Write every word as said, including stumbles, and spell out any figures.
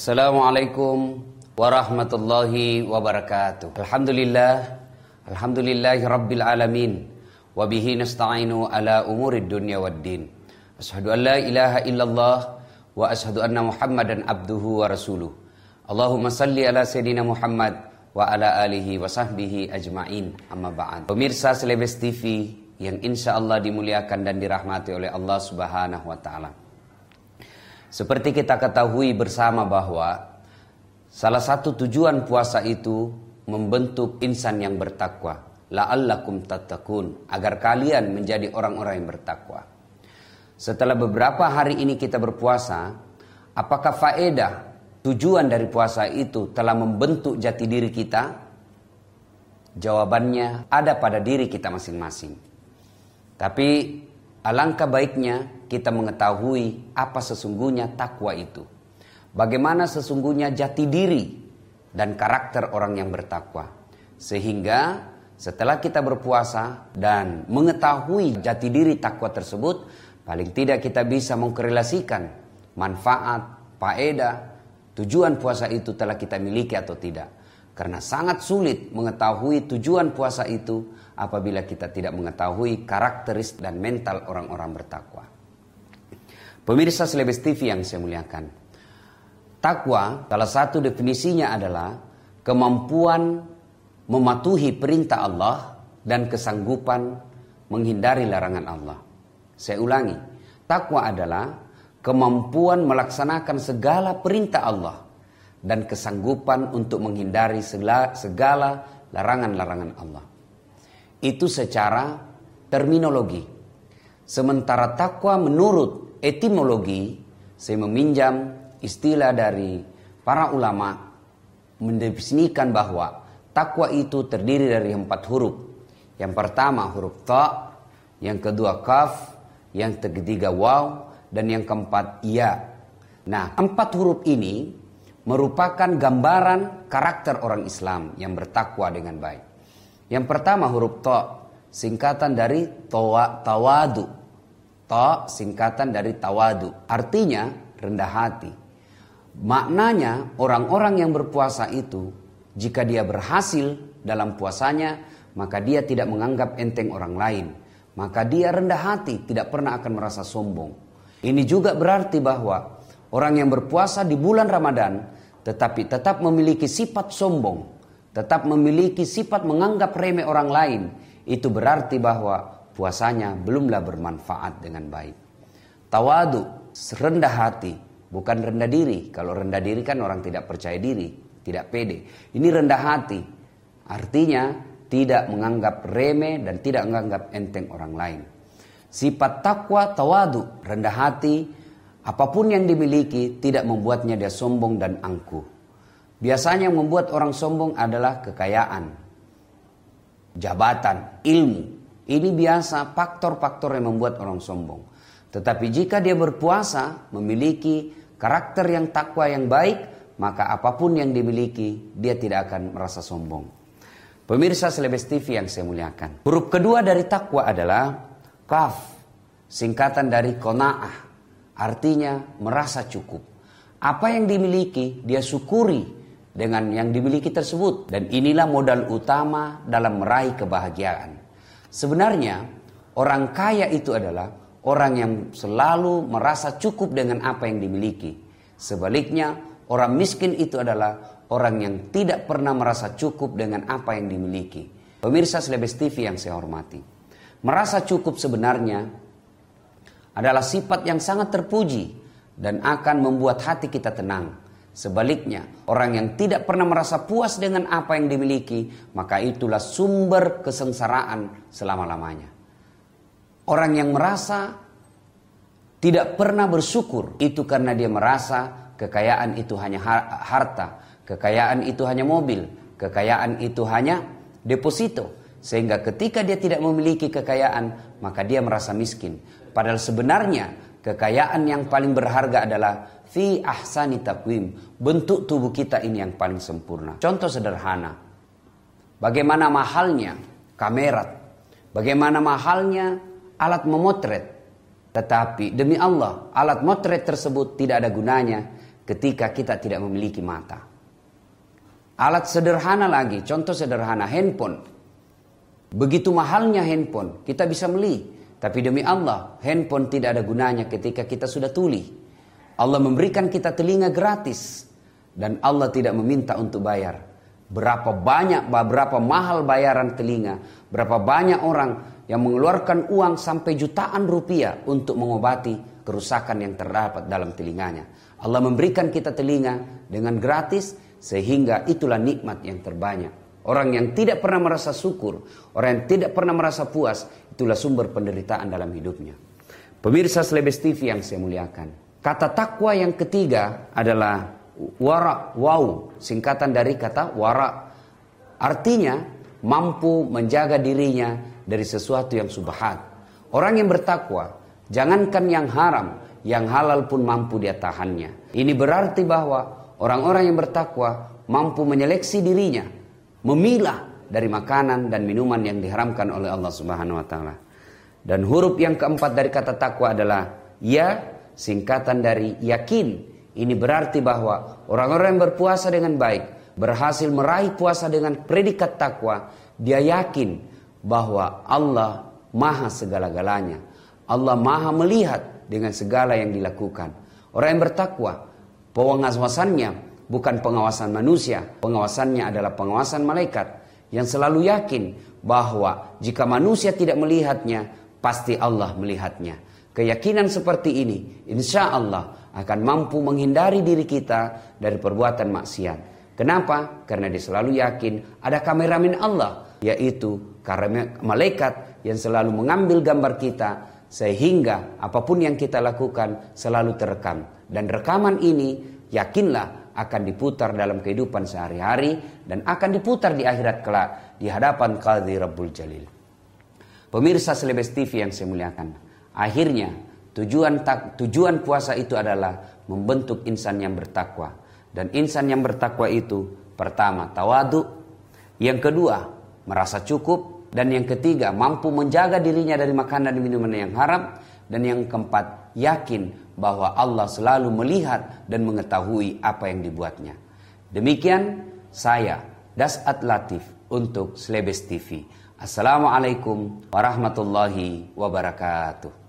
Assalamualaikum warahmatullahi wabarakatuh. Alhamdulillah, alhamdulillahi rabbil alamin. Wabihi nasta'inu ala umurid dunya waddin. Ashhadu an la ilaha illallah wa ashhadu anna Muhammadan abduhu wa rasuluh. Allahumma salli ala Sayyidina Muhammad wa ala alihi wa sahbihi ajma'in. Amma ba'd. Pemirsa Celebes T V yang insya Allah dimuliakan dan dirahmati oleh Allah Subhanahu wa ta'ala. Seperti kita ketahui bersama bahwa salah satu tujuan puasa itu membentuk insan yang bertakwa. La'allakum tattaqun, agar kalian menjadi orang-orang yang bertakwa. Setelah beberapa hari ini kita berpuasa, apakah faedah tujuan dari puasa itu telah membentuk jati diri kita? Jawabannya ada pada diri kita masing-masing. Tapi alangkah baiknya kita mengetahui apa sesungguhnya takwa itu. Bagaimana sesungguhnya jati diri dan karakter orang yang bertakwa. Sehingga setelah kita berpuasa dan mengetahui jati diri takwa tersebut, paling tidak kita bisa mengkorelasikan manfaat, faedah, tujuan puasa itu telah kita miliki atau tidak. Karena sangat sulit mengetahui tujuan puasa itu apabila kita tidak mengetahui karakteristik dan mental orang-orang bertakwa. Pemirsa Celebes T V yang saya muliakan, takwa salah satu definisinya adalah kemampuan mematuhi perintah Allah dan kesanggupan menghindari larangan Allah. Saya ulangi, takwa adalah kemampuan melaksanakan segala perintah Allah dan kesanggupan untuk menghindari segala, segala larangan-larangan Allah. Itu secara terminologi. Sementara takwa menurut etimologi, saya meminjam istilah dari para ulama mendefinisikan bahwa takwa itu terdiri dari empat huruf. Yang pertama huruf ta, yang kedua kaf, yang ketiga waw, dan yang keempat ya. Nah, empat huruf ini merupakan gambaran karakter orang Islam yang bertakwa dengan baik. Yang pertama huruf ta, singkatan dari tawa, tawadu. Ta singkatan dari tawadu, artinya rendah hati. Maknanya orang-orang yang berpuasa itu, jika dia berhasil dalam puasanya, maka dia tidak menganggap enteng orang lain. Maka dia rendah hati, tidak pernah akan merasa sombong. Ini juga berarti bahwa orang yang berpuasa di bulan Ramadan, tetapi tetap memiliki sifat sombong, tetap memiliki sifat menganggap remeh orang lain, itu berarti bahwa puasanya belumlah bermanfaat dengan baik. Tawadu, rendah hati, bukan rendah diri. Kalau rendah diri kan orang tidak percaya diri, tidak pede. Ini rendah hati, artinya tidak menganggap remeh dan tidak menganggap enteng orang lain. Sifat takwa, tawadu, rendah hati, apapun yang dimiliki tidak membuatnya dia sombong dan angkuh. Biasanya yang membuat orang sombong adalah kekayaan, jabatan, ilmu. Ini biasa faktor-faktor yang membuat orang sombong. Tetapi jika dia berpuasa, memiliki karakter yang takwa yang baik, maka apapun yang dimiliki, dia tidak akan merasa sombong. Pemirsa Celebes T V yang saya muliakan, huruf kedua dari takwa adalah kaf, singkatan dari qanaah, artinya merasa cukup. Apa yang dimiliki, dia syukuri dengan yang dimiliki tersebut. Dan inilah modal utama dalam meraih kebahagiaan. Sebenarnya orang kaya itu adalah orang yang selalu merasa cukup dengan apa yang dimiliki. Sebaliknya orang miskin itu adalah orang yang tidak pernah merasa cukup dengan apa yang dimiliki. Pemirsa Celebes T V yang saya hormati, merasa cukup sebenarnya adalah sifat yang sangat terpuji dan akan membuat hati kita tenang. Sebaliknya, orang yang tidak pernah merasa puas dengan apa yang dimiliki, maka itulah sumber kesengsaraan selama-lamanya. Orang yang merasa tidak pernah bersyukur, itu karena dia merasa kekayaan itu hanya harta, kekayaan itu hanya mobil, kekayaan itu hanya deposito. Sehingga ketika dia tidak memiliki kekayaan, maka dia merasa miskin. Padahal sebenarnya kekayaan yang paling berharga adalah fi ahsani taqwim, bentuk tubuh kita ini yang paling sempurna. Contoh sederhana, bagaimana mahalnya kamera, bagaimana mahalnya alat memotret. Tetapi demi Allah, alat motret tersebut tidak ada gunanya ketika kita tidak memiliki mata. Alat sederhana lagi, contoh sederhana, handphone. Begitu mahalnya handphone, kita bisa beli. Tapi demi Allah, handphone tidak ada gunanya ketika kita sudah tuli. Allah memberikan kita telinga gratis. Dan Allah tidak meminta untuk bayar. Berapa banyak, berapa mahal bayaran telinga. Berapa banyak orang yang mengeluarkan uang sampai jutaan rupiah untuk mengobati kerusakan yang terdapat dalam telinganya. Allah memberikan kita telinga dengan gratis, sehingga itulah nikmat yang terbanyak. Orang yang tidak pernah merasa syukur, orang yang tidak pernah merasa puas, itulah sumber penderitaan dalam hidupnya. Pemirsa Slebes T V yang saya muliakan, kata takwa yang ketiga adalah wara, wow, singkatan dari kata wara. Artinya mampu menjaga dirinya dari sesuatu yang subhat. Orang yang bertakwa, jangankan yang haram, yang halal pun mampu dia tahannya. Ini berarti bahwa orang-orang yang bertakwa mampu menyeleksi dirinya, memilah dari makanan dan minuman yang diharamkan oleh Allah Subhanahu wa taala. Dan huruf yang keempat dari kata takwa adalah ya, singkatan dari yakin. Ini berarti bahwa orang-orang yang berpuasa dengan baik, berhasil meraih puasa dengan predikat takwa, dia yakin bahwa Allah maha segala-galanya. Allah maha melihat dengan segala yang dilakukan. Orang yang bertakwa, pengawasannya bukan pengawasan manusia, pengawasannya adalah pengawasan malaikat yang selalu yakin bahwa jika manusia tidak melihatnya, pasti Allah melihatnya. Keyakinan seperti ini, insya Allah akan mampu menghindari diri kita dari perbuatan maksiat. Kenapa? Karena dia selalu yakin ada kameramen Allah, yaitu karena malaikat yang selalu mengambil gambar kita, sehingga apapun yang kita lakukan selalu terekam. Dan rekaman ini yakinlah akan diputar dalam kehidupan sehari-hari dan akan diputar di akhirat kelak di hadapan Qadhi Rabbul Jalil. Pemirsa Slebes T V yang saya muliakan, akhirnya tujuan tak, tujuan puasa itu adalah membentuk insan yang bertakwa. Dan insan yang bertakwa itu pertama tawadu, yang kedua merasa cukup, dan yang ketiga mampu menjaga dirinya dari makanan dan minuman yang haram, dan yang keempat yakin bahwa Allah selalu melihat dan mengetahui apa yang dibuatnya. Demikian saya Das'at Latif untuk Slebes T V. Assalamualaikum warahmatullahi wabarakatuh.